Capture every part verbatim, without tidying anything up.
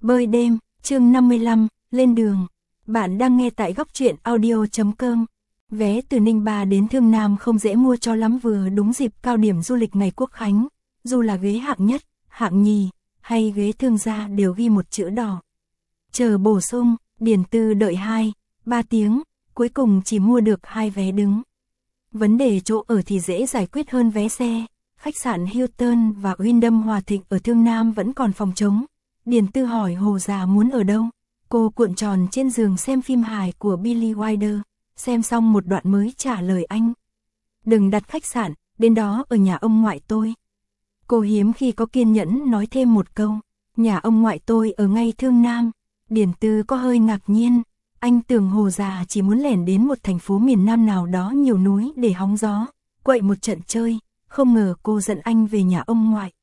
Bơi đêm, chương năm mươi lăm, lên đường. Bạn đang nghe tại góc truyện audio chấm com. Vé từ Ninh Ba đến Thương Nam không dễ mua cho lắm, vừa đúng dịp cao điểm du lịch ngày Quốc khánh. Dù là ghế hạng nhất, hạng nhì, hay ghế thương gia đều ghi một chữ đỏ. Chờ bổ sung, Điền Tư đợi hai, ba tiếng, cuối cùng chỉ mua được hai vé đứng. Vấn đề chỗ ở thì dễ giải quyết hơn vé xe. Khách sạn Hilton và Wyndham Hòa Thịnh ở Thương Nam vẫn còn phòng trống. Điền Tư hỏi Hồ già muốn ở đâu. Cô cuộn tròn trên giường xem phim hài của Billy Wilder. Xem xong một đoạn mới trả lời anh. Đừng đặt khách sạn, đến đó ở nhà ông ngoại tôi. Cô hiếm khi có kiên nhẫn nói thêm một câu. Nhà ông ngoại tôi ở ngay Thương Nam. Điền Tư có hơi ngạc nhiên. Anh tưởng Hồ già chỉ muốn lẻn đến một thành phố miền Nam nào đó nhiều núi để hóng gió, quậy một trận chơi. Không ngờ cô dẫn anh về nhà ông ngoại.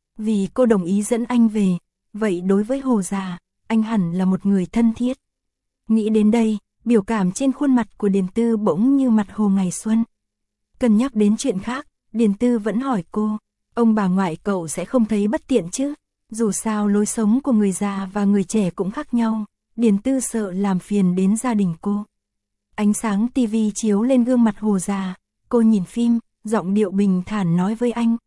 Vì cô đồng ý dẫn anh về, vậy đối với Hồ già, anh hẳn là một người thân thiết. Nghĩ đến đây, biểu cảm trên khuôn mặt của Điền Tư bỗng như mặt hồ ngày xuân. Cân nhắc đến chuyện khác, Điền Tư vẫn hỏi cô, ông bà ngoại cậu sẽ không thấy bất tiện chứ? Dù sao lối sống của người già và người trẻ cũng khác nhau, Điền Tư sợ làm phiền đến gia đình cô. Ánh sáng tivi chiếu lên gương mặt Hồ già, cô nhìn phim, giọng điệu bình thản nói với anh.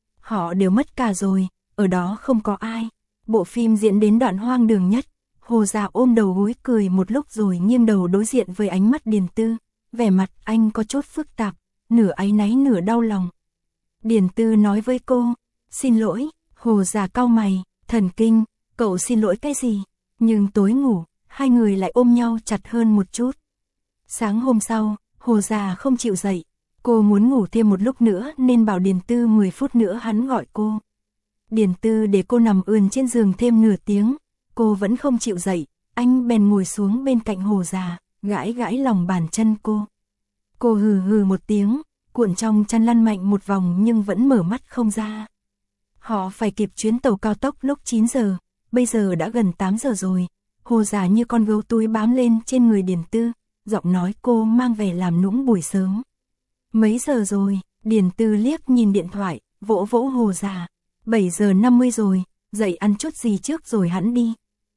Họ đều mất cả rồi, ở đó không có ai. Bộ phim diễn đến đoạn hoang đường nhất. Hồ già ôm đầu gối cười một lúc rồi nghiêng đầu đối diện với ánh mắt Điền Tư. Vẻ mặt anh có chút phức tạp, nửa áy náy nửa đau lòng. Điền Tư nói với cô, xin lỗi. Hồ già cau mày, thần kinh, cậu xin lỗi cái gì? Nhưng tối ngủ, hai người lại ôm nhau chặt hơn một chút. Sáng hôm sau, Hồ già không chịu dậy. Cô muốn ngủ thêm một lúc nữa nên bảo Điền Tư mười phút nữa hắn gọi cô. Điền Tư để cô nằm ườn trên giường thêm nửa tiếng, cô vẫn không chịu dậy, anh bèn ngồi xuống bên cạnh Hồ già, gãi gãi lòng bàn chân cô. Cô hừ hừ một tiếng, cuộn trong chăn lăn mạnh một vòng nhưng vẫn mở mắt không ra. Họ phải kịp chuyến tàu cao tốc lúc chín giờ, bây giờ đã gần tám giờ rồi. Hồ già như con gấu túi bám lên trên người Điền Tư, giọng nói cô mang vẻ làm nũng buổi sớm. Mấy giờ rồi? Điền Tư liếc nhìn điện thoại, vỗ vỗ Hồ già. bảy giờ năm mươi rồi, dậy ăn chút gì trước rồi hẵng đi.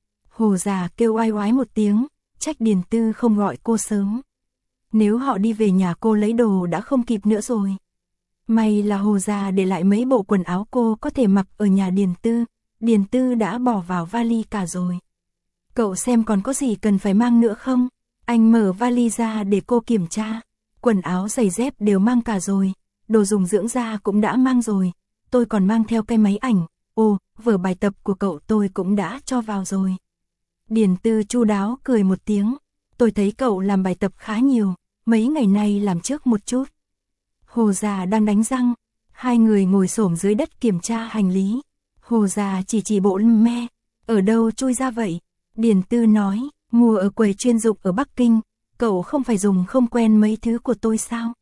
Hồ già kêu oai oái một tiếng, trách Điền Tư không gọi cô sớm. Nếu họ đi về nhà cô lấy đồ đã không kịp nữa rồi. May là Hồ già để lại mấy bộ quần áo cô có thể mặc ở nhà Điền Tư. Điền Tư đã bỏ vào vali cả rồi. Cậu xem còn có gì cần phải mang nữa không? Anh mở vali ra để cô kiểm tra. Quần áo giày dép đều mang cả rồi, đồ dùng dưỡng da cũng đã mang rồi, tôi còn mang theo cái máy ảnh, ồ, vở bài tập của cậu tôi cũng đã cho vào rồi. Điền Tư chu đáo cười một tiếng, tôi thấy cậu làm bài tập khá nhiều, mấy ngày nay làm trước một chút. Hồ già đang đánh răng, hai người ngồi xổm dưới đất kiểm tra hành lý. Hồ già chỉ chỉ bộ lưng me, ở đâu chui ra vậy? Điền Tư nói, mua ở quầy chuyên dụng ở Bắc Kinh. Cậu không phải dùng không quen mấy thứ của tôi sao?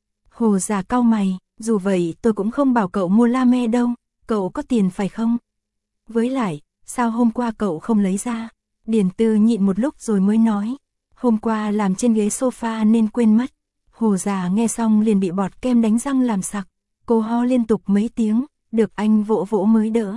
Hồ già cau mày, dù vậy tôi cũng không bảo cậu mua la me đâu, cậu có tiền phải không? Với lại, sao hôm qua cậu không lấy ra? Điền Tư nhịn một lúc rồi mới nói, hôm qua làm trên ghế sofa nên quên mất. Hồ già nghe xong liền bị bọt kem đánh răng làm sặc, cô ho liên tục mấy tiếng, được anh vỗ vỗ mới đỡ.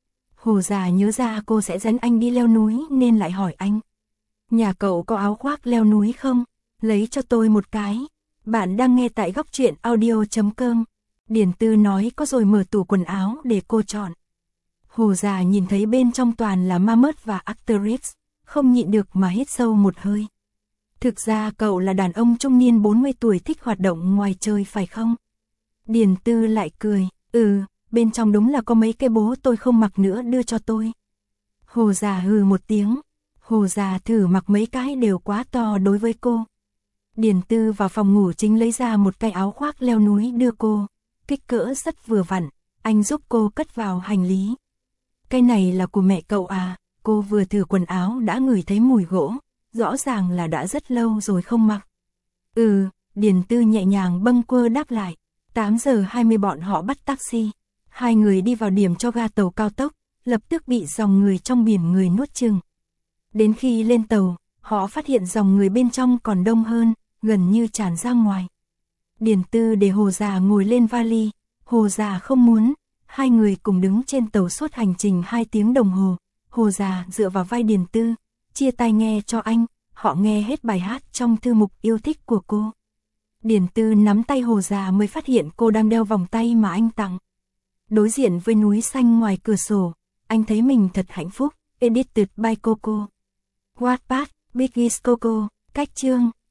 Hồ già nhớ ra cô sẽ dẫn anh đi leo núi nên lại hỏi anh. Nhà cậu có áo khoác leo núi không? Lấy cho tôi một cái. Bạn đang nghe tại góc truyện audio chấm com. Điền Tư nói có rồi mở tủ quần áo để cô chọn. Hồ già nhìn thấy bên trong toàn là Mammoth và Arc'teryx, không nhịn được mà hít sâu một hơi. Thực ra cậu là đàn ông trung niên bốn mươi tuổi thích hoạt động ngoài trời phải không? Điền Tư lại cười, ừ, bên trong đúng là có mấy cái bố tôi không mặc nữa đưa cho tôi. Hồ già hừ một tiếng. Hồ già thử mặc mấy cái đều quá to đối với cô. Điền Tư vào phòng ngủ chính lấy ra một cái áo khoác leo núi đưa cô. Kích cỡ rất vừa vặn, anh giúp cô cất vào hành lý. Cái này là của mẹ cậu à? Cô vừa thử quần áo đã ngửi thấy mùi gỗ, rõ ràng là đã rất lâu rồi không mặc. Ừ, Điền Tư nhẹ nhàng bâng quơ đáp lại. tám giờ hai mươi bọn họ bắt taxi. Hai người đi vào điểm cho ga tàu cao tốc, lập tức bị dòng người trong biển người nuốt chửng. Đến khi lên tàu, họ phát hiện dòng người bên trong còn đông hơn, gần như tràn ra ngoài. Điền Tư để Hồ già ngồi lên vali, Hồ già không muốn, hai người cùng đứng trên tàu suốt hành trình hai tiếng đồng hồ. Hồ già dựa vào vai Điền Tư, chia tai nghe cho anh, họ nghe hết bài hát trong thư mục yêu thích của cô. Điền Tư nắm tay Hồ già mới phát hiện cô đang đeo vòng tay mà anh tặng. Đối diện với núi xanh ngoài cửa sổ, anh thấy mình thật hạnh phúc. Edited by Coco. Wattpad, Biggies Coco, cách chương.